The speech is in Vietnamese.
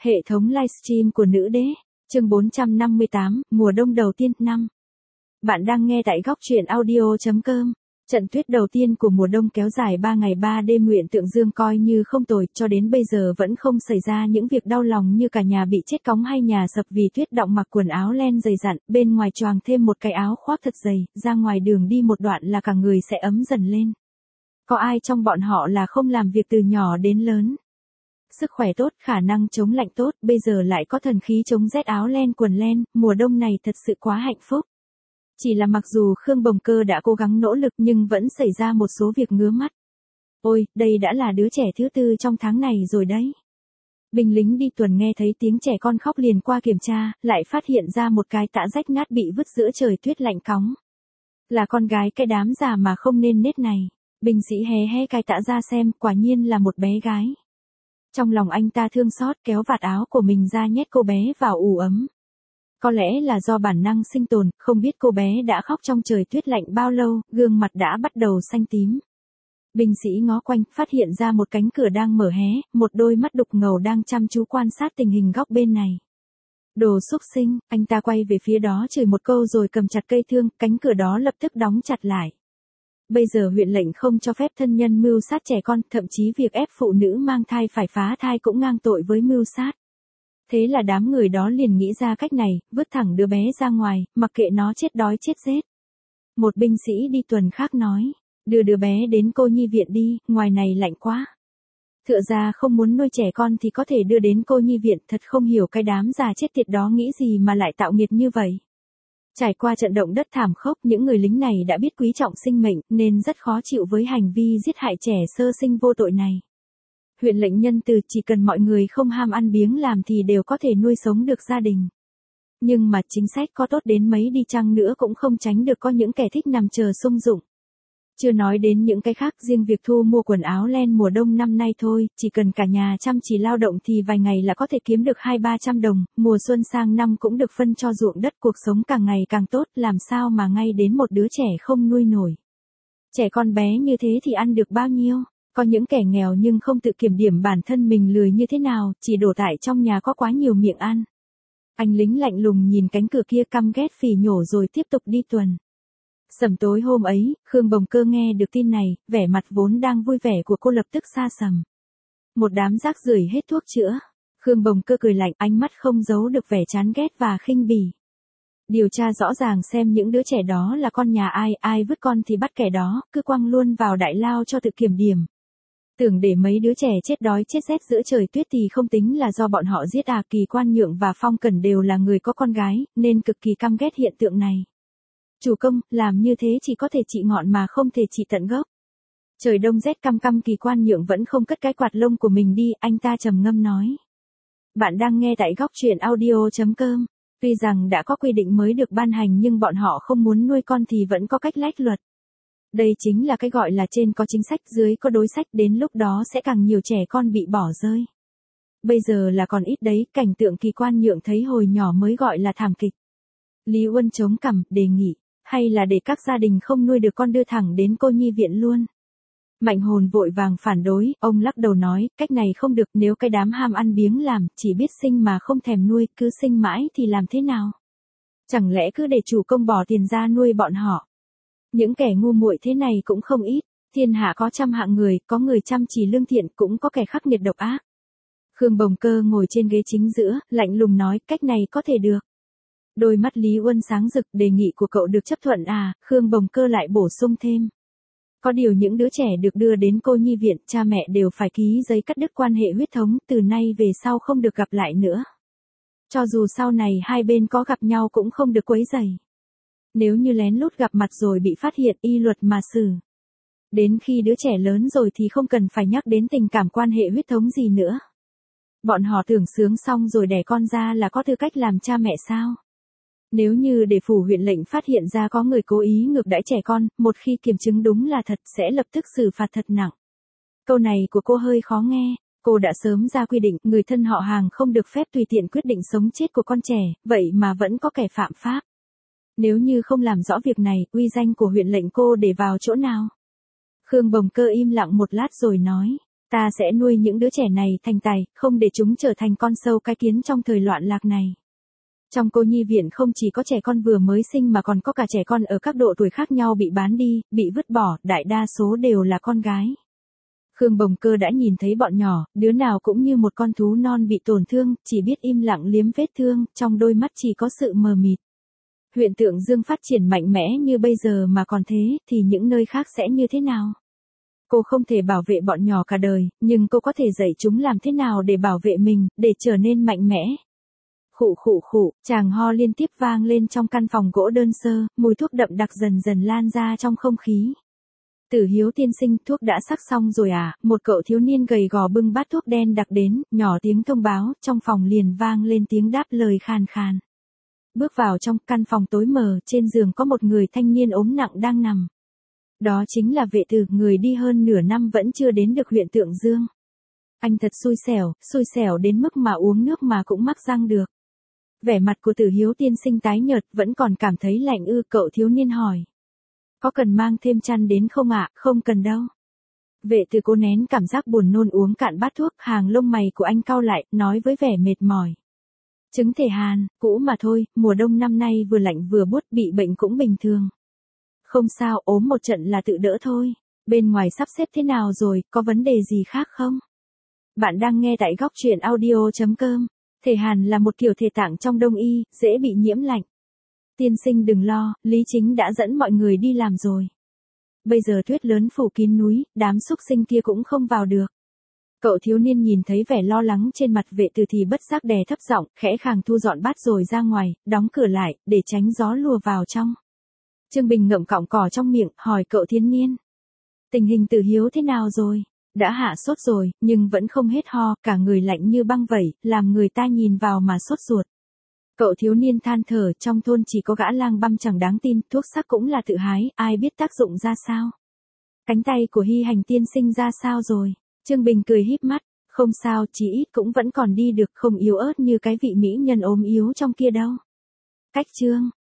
Hệ thống livestream của nữ đế, chương 458, mùa đông đầu tiên, năm. Bạn đang nghe tại góc truyện audio.com. Trận tuyết đầu tiên của mùa đông kéo dài 3 ngày 3 đêm huyện Tượng Dương coi như không tồi, cho đến bây giờ vẫn không xảy ra những việc đau lòng như cả nhà bị chết cóng hay nhà sập vì tuyết động, mặc quần áo len dày dặn, bên ngoài choàng thêm một cái áo khoác thật dày, ra ngoài đường đi một đoạn là cả người sẽ ấm dần lên. Có ai trong bọn họ là không làm việc từ nhỏ đến lớn? Sức khỏe tốt, khả năng chống lạnh tốt, bây giờ lại có thần khí chống rét, áo len quần len, mùa đông này thật sự quá hạnh phúc. Chỉ là mặc dù Khương Bồng Cơ đã cố gắng nỗ lực nhưng vẫn xảy ra một số việc ngứa mắt. Ôi, đây đã là đứa trẻ thứ 4 trong tháng này rồi đấy. Binh lính đi tuần nghe thấy tiếng trẻ con khóc liền qua kiểm tra, lại phát hiện ra một cái tã rách nát bị vứt giữa trời tuyết lạnh cóng. Là con gái cái đám già mà không nên nết này. Binh sĩ hé hé cái tã ra xem, quả nhiên là một bé gái. Trong lòng anh ta thương xót, kéo vạt áo của mình ra nhét cô bé vào ủ ấm. Có lẽ là do bản năng sinh tồn, không biết cô bé đã khóc trong trời tuyết lạnh bao lâu, gương mặt đã bắt đầu xanh tím. Binh sĩ ngó quanh, phát hiện ra một cánh cửa đang mở hé, một đôi mắt đục ngầu đang chăm chú quan sát tình hình góc bên này. Đồ xúc sinh, anh ta quay về phía đó chửi một câu rồi cầm chặt cây thương, cánh cửa đó lập tức đóng chặt lại. Bây giờ huyện lệnh không cho phép thân nhân mưu sát trẻ con, thậm chí việc ép phụ nữ mang thai phải phá thai cũng ngang tội với mưu sát. Thế là đám người đó liền nghĩ ra cách này, vứt thẳng đứa bé ra ngoài, mặc kệ nó chết đói chết rét. Một binh sĩ đi tuần khác nói, đưa đứa bé đến cô nhi viện đi, ngoài này lạnh quá. Thựa ra không muốn nuôi trẻ con thì có thể đưa đến cô nhi viện, thật không hiểu cái đám già chết tiệt đó nghĩ gì mà lại tạo nghiệt như vậy. Trải qua trận động đất thảm khốc, những người lính này đã biết quý trọng sinh mệnh, nên rất khó chịu với hành vi giết hại trẻ sơ sinh vô tội này. Huyện lệnh nhân từ, chỉ cần mọi người không ham ăn biếng làm thì đều có thể nuôi sống được gia đình. Nhưng mà chính sách có tốt đến mấy đi chăng nữa cũng không tránh được có những kẻ thích nằm chờ sung dụng. Chưa nói đến những cái khác, riêng việc thu mua quần áo len mùa đông năm nay thôi, chỉ cần cả nhà chăm chỉ lao động thì vài ngày là có thể kiếm được 200-300 đồng, mùa xuân sang năm cũng được phân cho ruộng đất, cuộc sống càng ngày càng tốt, làm sao mà ngay đến một đứa trẻ không nuôi nổi. Trẻ con bé như thế thì ăn được bao nhiêu? Có những kẻ nghèo nhưng không tự kiểm điểm bản thân mình lười như thế nào, chỉ đổ tại trong nhà có quá nhiều miệng ăn. Anh lính lạnh lùng nhìn cánh cửa kia căm ghét phỉ nhổ rồi tiếp tục đi tuần. Sầm tối hôm ấy, Khương Bồng Cơ nghe được tin này, vẻ mặt vốn đang vui vẻ của cô lập tức sa sầm. Một đám rác rưởi hết thuốc chữa. Khương Bồng Cơ cười lạnh, ánh mắt không giấu được vẻ chán ghét và khinh bỉ. Điều tra rõ ràng xem những đứa trẻ đó là con nhà ai, ai vứt con thì bắt kẻ đó, cứ quăng luôn vào đại lao cho tự kiểm điểm. Tưởng để mấy đứa trẻ chết đói chết rét giữa trời tuyết thì không tính là do bọn họ giết à. Kỳ Quan Nhượng và Phong Cẩn đều là người có con gái, nên cực kỳ căm ghét hiện tượng này. Chủ công, làm như thế chỉ có thể trị ngọn mà không thể trị tận gốc. Trời đông rét căm căm, Kỳ Quan Nhượng vẫn không cất cái quạt lông của mình đi, anh ta trầm ngâm nói. Bạn đang nghe tại góc truyện audio.com. Tuy rằng đã có quy định mới được ban hành nhưng bọn họ không muốn nuôi con thì vẫn có cách lách luật. Đây chính là cái gọi là trên có chính sách dưới có đối sách, đến lúc đó sẽ càng nhiều trẻ con bị bỏ rơi. Bây giờ là còn ít đấy, cảnh tượng Kỳ Quan Nhượng thấy hồi nhỏ mới gọi là thảm kịch. Lý Uân chống cằm, đề nghị, hay là để các gia đình không nuôi được con đưa thẳng đến cô nhi viện luôn. Mạnh Hồn vội vàng phản đối, ông lắc đầu nói, cách này không được, nếu cái đám ham ăn biếng làm, chỉ biết sinh mà không thèm nuôi, cứ sinh mãi thì làm thế nào? Chẳng lẽ cứ để chủ công bỏ tiền ra nuôi bọn họ? Những kẻ ngu muội thế này cũng không ít, thiên hạ có trăm hạng người, có người chăm chỉ lương thiện, cũng có kẻ khắc nghiệt độc ác. Khương Bồng Cơ ngồi trên ghế chính giữa, lạnh lùng nói, cách này có thể được. Đôi mắt Lý Uân sáng rực, đề nghị của cậu được chấp thuận à? Khương Bồng Cơ lại bổ sung thêm. Có điều những đứa trẻ được đưa đến cô nhi viện, cha mẹ đều phải ký giấy cắt đứt quan hệ huyết thống, từ nay về sau không được gặp lại nữa. Cho dù sau này hai bên có gặp nhau cũng không được quấy rầy. Nếu như lén lút gặp mặt rồi bị phát hiện, y luật mà xử. Đến khi đứa trẻ lớn rồi thì không cần phải nhắc đến tình cảm quan hệ huyết thống gì nữa. Bọn họ tưởng sướng xong rồi đẻ con ra là có tư cách làm cha mẹ sao? Nếu như để phủ huyện lệnh phát hiện ra có người cố ý ngược đãi trẻ con, một khi kiểm chứng đúng là thật sẽ lập tức xử phạt thật nặng. Câu này của cô hơi khó nghe, cô đã sớm ra quy định người thân họ hàng không được phép tùy tiện quyết định sống chết của con trẻ, vậy mà vẫn có kẻ phạm pháp. Nếu như không làm rõ việc này, uy danh của huyện lệnh cô để vào chỗ nào? Khương Bồng Cơ im lặng một lát rồi nói, Ta sẽ nuôi những đứa trẻ này thành tài, không để chúng trở thành con sâu cái kiến trong thời loạn lạc này. Trong cô nhi viện không chỉ có trẻ con vừa mới sinh mà còn có cả trẻ con ở các độ tuổi khác nhau bị bán đi, bị vứt bỏ, đại đa số đều là con gái. Khương Bồng Cơ đã nhìn thấy bọn nhỏ, đứa nào cũng như một con thú non bị tổn thương, chỉ biết im lặng liếm vết thương, trong đôi mắt chỉ có sự mờ mịt. Huyện Tượng Dương phát triển mạnh mẽ như bây giờ mà còn thế, thì những nơi khác sẽ như thế nào? Cô không thể bảo vệ bọn nhỏ cả đời, nhưng cô có thể dạy chúng làm thế nào để bảo vệ mình, để trở nên mạnh mẽ. Khụ khụ khụ, chàng ho liên tiếp vang lên trong căn phòng gỗ đơn sơ, mùi thuốc đậm đặc dần dần lan ra trong không khí. Tử Hiếu tiên sinh, thuốc đã sắc xong rồi à? Một cậu thiếu niên gầy gò bưng bát thuốc đen đặc đến, nhỏ tiếng thông báo, trong phòng liền vang lên tiếng đáp lời khàn khàn. Bước vào trong căn phòng tối mờ, trên giường có một người thanh niên ốm nặng đang nằm. Đó chính là Vệ Tử, người đi hơn nửa năm vẫn chưa đến được huyện Tượng Dương. Anh thật xui xẻo đến mức mà uống nước mà cũng mắc răng được. Vẻ mặt của Tử Hiếu tiên sinh tái nhợt, vẫn còn cảm thấy lạnh ư? Cậu thiếu niên hỏi. Có cần mang thêm chăn đến không ạ? Không cần đâu. Vệ Tử cố nén cảm giác buồn nôn uống cạn bát thuốc, hàng lông mày của anh cau lại, nói với vẻ mệt mỏi. Chứng thể hàn, cũ mà thôi, mùa đông năm nay vừa lạnh vừa buốt, bị bệnh cũng bình thường. Không sao, ốm một trận là tự đỡ thôi. Bên ngoài sắp xếp thế nào rồi, có vấn đề gì khác không? Bạn đang nghe tại góc truyện audio.com. Thể hàn là một kiểu thể tạng trong đông y, dễ bị nhiễm lạnh. Tiên sinh đừng lo, Lý Chính đã dẫn mọi người đi làm rồi. Bây giờ tuyết lớn phủ kín núi, đám súc sinh kia cũng không vào được. Cậu thiếu niên nhìn thấy vẻ lo lắng trên mặt Vệ Tử thì bất giác đè thấp giọng, khẽ khàng thu dọn bát rồi ra ngoài, đóng cửa lại, để tránh gió lùa vào trong. Trương Bình ngậm cọng cỏ trong miệng, hỏi cậu thiếu niên. Tình hình Tử Hiếu thế nào rồi? Đã hạ sốt rồi, nhưng vẫn không hết ho, cả người lạnh như băng vậy, làm người ta nhìn vào mà sốt ruột. Cậu thiếu niên than thở, trong thôn chỉ có gã lang băm chẳng đáng tin, thuốc sắc cũng là tự hái, ai biết tác dụng ra sao. Cánh tay của Hy Hành tiên sinh ra sao rồi? Trương Bình cười híp mắt, không sao, chí ít cũng vẫn còn đi được, không yếu ớt như cái vị mỹ nhân ốm yếu trong kia đâu. Cách chương